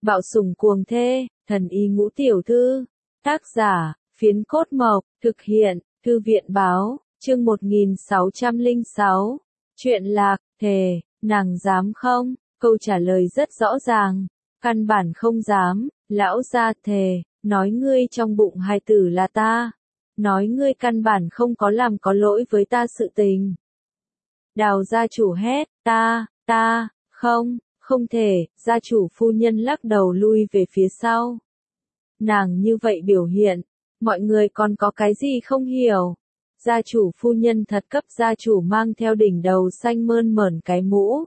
Bạo sủng cuồng thê, thần y ngũ tiểu thư. Tác giả, Phiến Cốt Mộc, thực hiện, Thư viện báo, chương 1606. Chuyện lạc, thề, nàng dám không? Câu trả lời rất rõ ràng. Căn bản không dám, lão gia thề, nói ngươi trong bụng hài tử là ta. Nói ngươi căn bản không có làm có lỗi với ta sự tình. Đào gia chủ hét, không thể, gia chủ phu nhân lắc đầu lui về phía sau. Nàng như vậy biểu hiện, mọi người còn có cái gì không hiểu. Gia chủ phu nhân thật cấp gia chủ mang theo đỉnh đầu xanh mơn mởn cái mũ.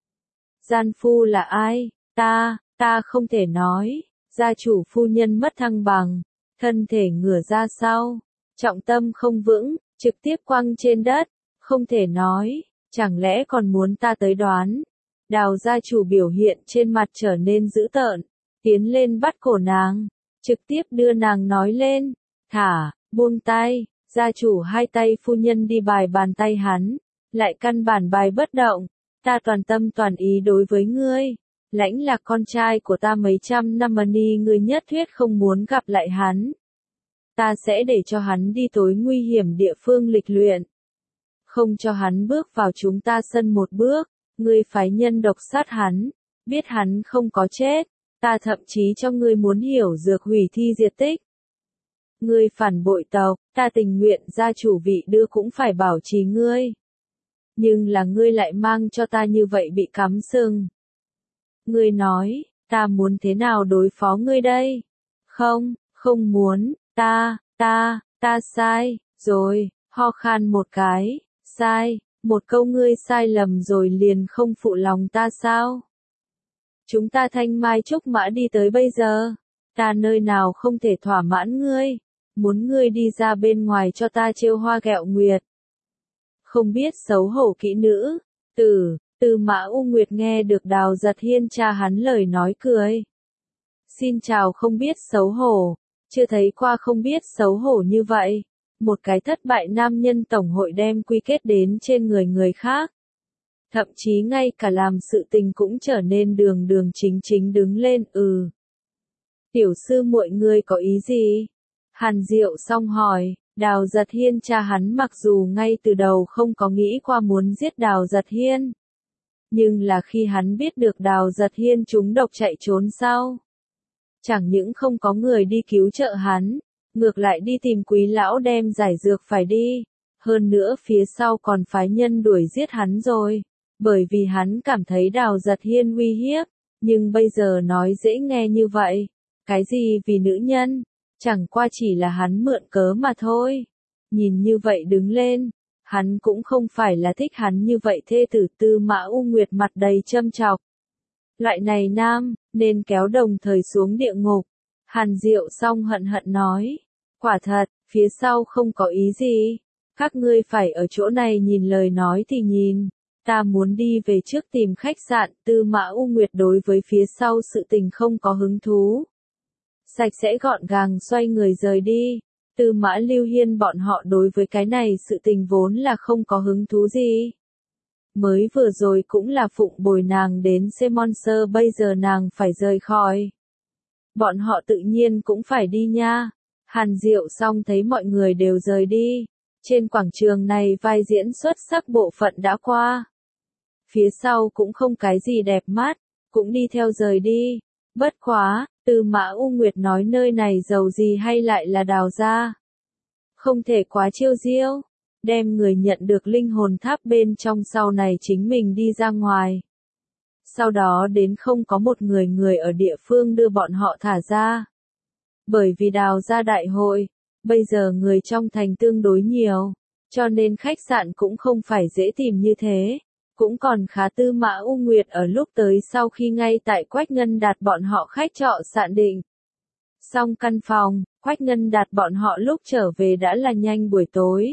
Gian phu là ai? Ta không thể nói. Gia chủ phu nhân mất thăng bằng, thân thể ngửa ra sau, trọng tâm không vững, trực tiếp quăng trên đất, không thể nói, chẳng lẽ còn muốn ta tới đoán. Đào gia chủ biểu hiện trên mặt trở nên dữ tợn, tiến lên bắt cổ nàng, trực tiếp đưa nàng nói lên, thả, buông tay, gia chủ hai tay phu nhân đi bài bàn tay hắn, lại căn bản bài bất động, ta toàn tâm toàn ý đối với ngươi, lãnh là con trai của ta mấy trăm năm mà ni ngươi nhất thiết không muốn gặp lại hắn. Ta sẽ để cho hắn đi tối nguy hiểm địa phương lịch luyện, không cho hắn bước vào chúng ta sân một bước. Ngươi phái nhân độc sát hắn, biết hắn không có chết, ta thậm chí cho ngươi muốn hiểu dược hủy thi diệt tích. Ngươi phản bội tộc, ta tình nguyện gia chủ vị đưa cũng phải bảo trì ngươi. Nhưng là ngươi lại mang cho ta như vậy bị cắm sừng. Ngươi nói, ta muốn thế nào đối phó ngươi đây? Không muốn, ta sai, rồi, ho khan một cái, sai. Một câu ngươi sai lầm rồi liền không phụ lòng ta sao? Chúng ta thanh mai trúc mã đi tới bây giờ, ta nơi nào không thể thỏa mãn ngươi, muốn ngươi đi ra bên ngoài cho ta trêu hoa ghẹo nguyệt. Không biết xấu hổ kỹ nữ, Tư Mã U Nguyệt nghe được Đào Giật Hiên cha hắn lời nói cười. Xin chào không biết xấu hổ, chưa thấy qua không biết xấu hổ như vậy. Một cái thất bại nam nhân tổng hội đem quy kết đến trên người khác. Thậm chí ngay cả làm sự tình cũng trở nên đường chính đứng lên. Tiểu sư muội ngươi có ý gì? Hàn Diệu xong hỏi, Đào Giật Hiên cha hắn mặc dù ngay từ đầu không có nghĩ qua muốn giết Đào Giật Hiên. Nhưng là khi hắn biết được Đào Giật Hiên trúng độc chạy trốn sau. Chẳng những không có người đi cứu trợ hắn. Ngược lại đi tìm Quý lão đem giải dược phải đi, hơn nữa phía sau còn phái nhân đuổi giết hắn rồi, bởi vì hắn cảm thấy Đào Giật Hiên uy hiếp, nhưng bây giờ nói dễ nghe như vậy, cái gì vì nữ nhân, chẳng qua chỉ là hắn mượn cớ mà thôi. Nhìn như vậy đứng lên, hắn cũng không phải là thích hắn như vậy thê tử. Tư Mã U Nguyệt mặt đầy châm chọc. Loại này nam, nên kéo đồng thời xuống địa ngục. Hàn Diệu xong hận nói, quả thật, phía sau không có ý gì, các ngươi phải ở chỗ này nhìn lời nói thì nhìn, ta muốn đi về trước tìm khách sạn. Tư Mã U Nguyệt đối với phía sau sự tình không có hứng thú. Sạch sẽ gọn gàng xoay người rời đi, Tư Mã Lưu Hiên bọn họ đối với cái này sự tình vốn là không có hứng thú gì. Mới vừa rồi cũng là phụng bồi nàng đến Semonser, bây giờ nàng phải rời khỏi. Bọn họ tự nhiên cũng phải đi nha. Hàn Diệu xong thấy mọi người đều rời đi. Trên quảng trường này vai diễn xuất sắc bộ phận đã qua. Phía sau cũng không cái gì đẹp mắt, cũng đi theo rời đi. Bất quá, Tư Mã U Nguyệt nói nơi này giàu gì hay lại là Đào gia. Không thể quá chiêu diêu, đem người nhận được linh hồn tháp bên trong sau này chính mình đi ra ngoài. Sau đó đến không có một người ở địa phương đưa bọn họ thả ra. Bởi vì Đào gia đại hội, bây giờ người trong thành tương đối nhiều, cho nên khách sạn cũng không phải dễ tìm như thế. Cũng còn khá. Tư Mã U Nguyệt ở lúc tới sau khi ngay tại Quách Ngân Đạt bọn họ khách trọ sạn định. Xong căn phòng, Quách Ngân Đạt bọn họ lúc trở về đã là nhanh buổi tối.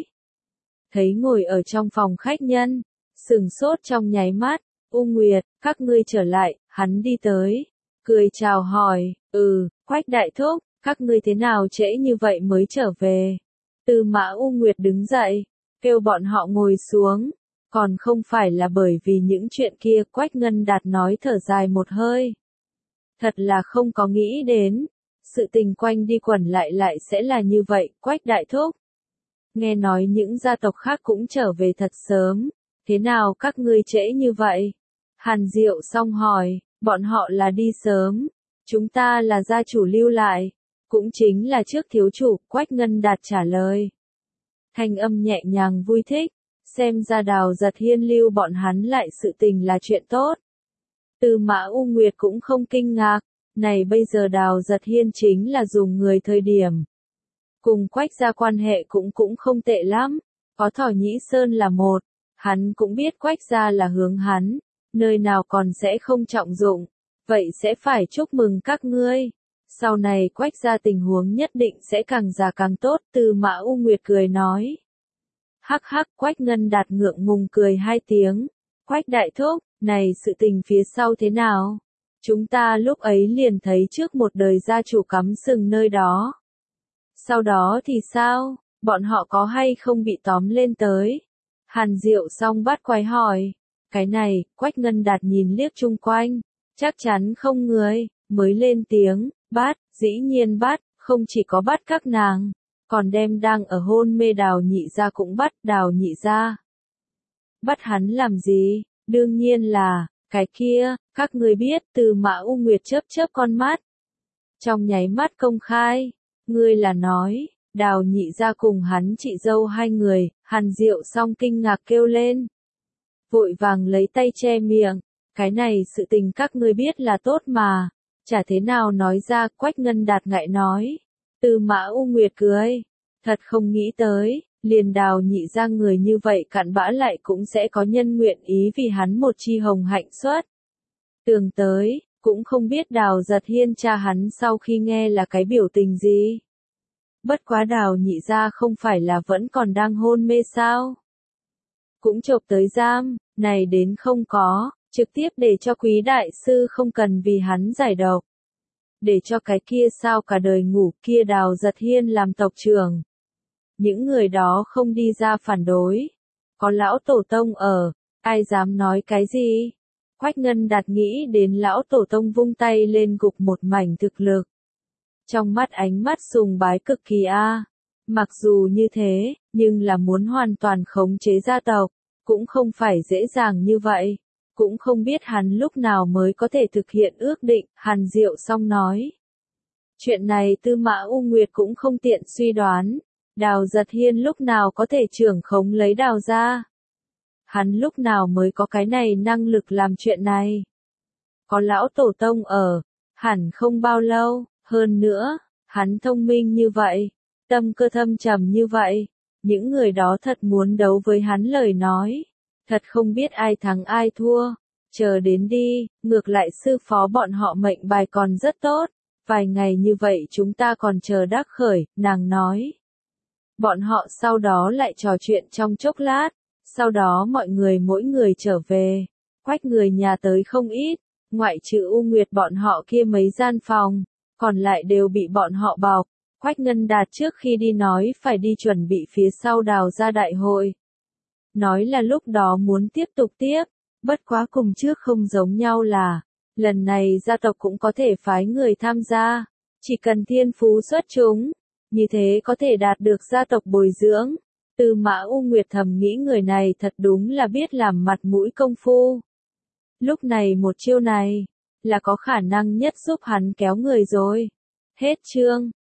Thấy ngồi ở trong phòng khách nhân, sừng sốt trong nháy mắt. U Nguyệt, các ngươi trở lại, hắn đi tới, cười chào hỏi, Quách đại thúc, các ngươi thế nào trễ như vậy mới trở về. Tư Mã U Nguyệt đứng dậy, kêu bọn họ ngồi xuống, còn không phải là bởi vì những chuyện kia. Quách Ngân Đạt nói thở dài một hơi. Thật là không có nghĩ đến. Sự tình quanh đi quẩn lại lại sẽ là như vậy, Quách đại thúc. Nghe nói những gia tộc khác cũng trở về thật sớm. Thế nào các ngươi trễ như vậy? Hàn Diệu Song hỏi, bọn họ là đi sớm. Chúng ta là gia chủ lưu lại. Cũng chính là trước thiếu chủ, Quách Ngân Đạt trả lời. Thanh âm nhẹ nhàng vui thích. Xem ra Đào Giật Hiên lưu bọn hắn lại sự tình là chuyện tốt. Tư Mã U Nguyệt cũng không kinh ngạc. Này bây giờ Đào Giật Hiên chính là dùng người thời điểm. Cùng Quách gia quan hệ cũng không tệ lắm. Có Thỏ Nhĩ Sơn là một. Hắn cũng biết Quách gia là hướng hắn. Nơi nào còn sẽ không trọng dụng. Vậy sẽ phải chúc mừng các ngươi. Sau này Quách gia tình huống nhất định sẽ càng già càng tốt. Tư Mã U Nguyệt cười nói. Hắc hắc, Quách Ngân Đạt ngượng ngùng cười hai tiếng. Quách đại thúc, này sự tình phía sau thế nào? Chúng ta lúc ấy liền thấy trước một đời gia chủ cắm sừng nơi đó. Sau đó thì sao? Bọn họ có hay không bị tóm lên tới? Hàn Diệu Song bắt quái hỏi. Cái này, Quách Ngân Đạt nhìn liếc chung quanh. Chắc chắn không người, mới lên tiếng, bắt, dĩ nhiên bắt, không chỉ có bắt các nàng. Còn đem đang ở hôn mê Đào Nhị gia cũng bắt, Đào Nhị gia. Bắt hắn làm gì? Đương nhiên là, cái kia, các ngươi biết. Tư Mã U Nguyệt chớp chớp con mắt. Trong nháy mắt công khai, ngươi là nói, Đào Nhị gia cùng hắn chị dâu hai người. Hàn Diệu Song kinh ngạc kêu lên. Vội vàng lấy tay che miệng, cái này sự tình các ngươi biết là tốt mà, chả thế nào nói ra. Quách Ngân Đạt ngại nói. Tư Mã U Nguyệt cười, thật không nghĩ tới, liền Đào Nhị gia người như vậy cặn bã lại cũng sẽ có nhân nguyện ý vì hắn một chi hồng hạnh xuất. Tường tới, cũng không biết Đào Giật Hiên cha hắn sau khi nghe là cái biểu tình gì. Bất quá Đào Nhị gia không phải là vẫn còn đang hôn mê sao? Cũng chộp tới giam, này đến không có, trực tiếp để cho Quý đại sư không cần vì hắn giải độc. Để cho cái kia sao cả đời ngủ kia Đào Giật Hiên làm tộc trưởng. Những người đó không đi ra phản đối. Có lão tổ tông ở, ai dám nói cái gì? Quách Ngân Đạt nghĩ đến lão tổ tông vung tay lên gục một mảnh thực lực. Trong mắt ánh mắt sùng bái cực kỳ a. Mặc dù như thế, nhưng là muốn hoàn toàn khống chế gia tộc, cũng không phải dễ dàng như vậy. Cũng không biết hắn lúc nào mới có thể thực hiện ước định, Hàn Diệu Song nói. Chuyện này Tư Mã U Nguyệt cũng không tiện suy đoán. Đào Giật Hiên lúc nào có thể trưởng khống lấy Đào gia? Hắn lúc nào mới có cái này năng lực làm chuyện này? Có lão tổ tông ở, hẳn không bao lâu, hơn nữa, hắn thông minh như vậy, tâm cơ thâm trầm như vậy, những người đó thật muốn đấu với hắn lời nói, thật không biết ai thắng ai thua, chờ đến đi, ngược lại sư phó bọn họ mệnh bài còn rất tốt, vài ngày như vậy chúng ta còn chờ đắc khởi, nàng nói. Bọn họ sau đó lại trò chuyện trong chốc lát, sau đó mọi người mỗi người trở về, Quách người nhà tới không ít, ngoại trừ U Nguyệt bọn họ kia mấy gian phòng, còn lại đều bị bọn họ bọc. Quách Ngân Đạt trước khi đi nói phải đi chuẩn bị phía sau Đào gia đại hội. Nói là lúc đó muốn tiếp tục tiếp, bất quá cùng trước không giống nhau là, lần này gia tộc cũng có thể phái người tham gia, chỉ cần thiên phú xuất chúng, như thế có thể đạt được gia tộc bồi dưỡng. Tư Mã U Nguyệt thầm nghĩ người này thật đúng là biết làm mặt mũi công phu. Lúc này một chiêu này, là có khả năng nhất giúp hắn kéo người rồi. Hết chương.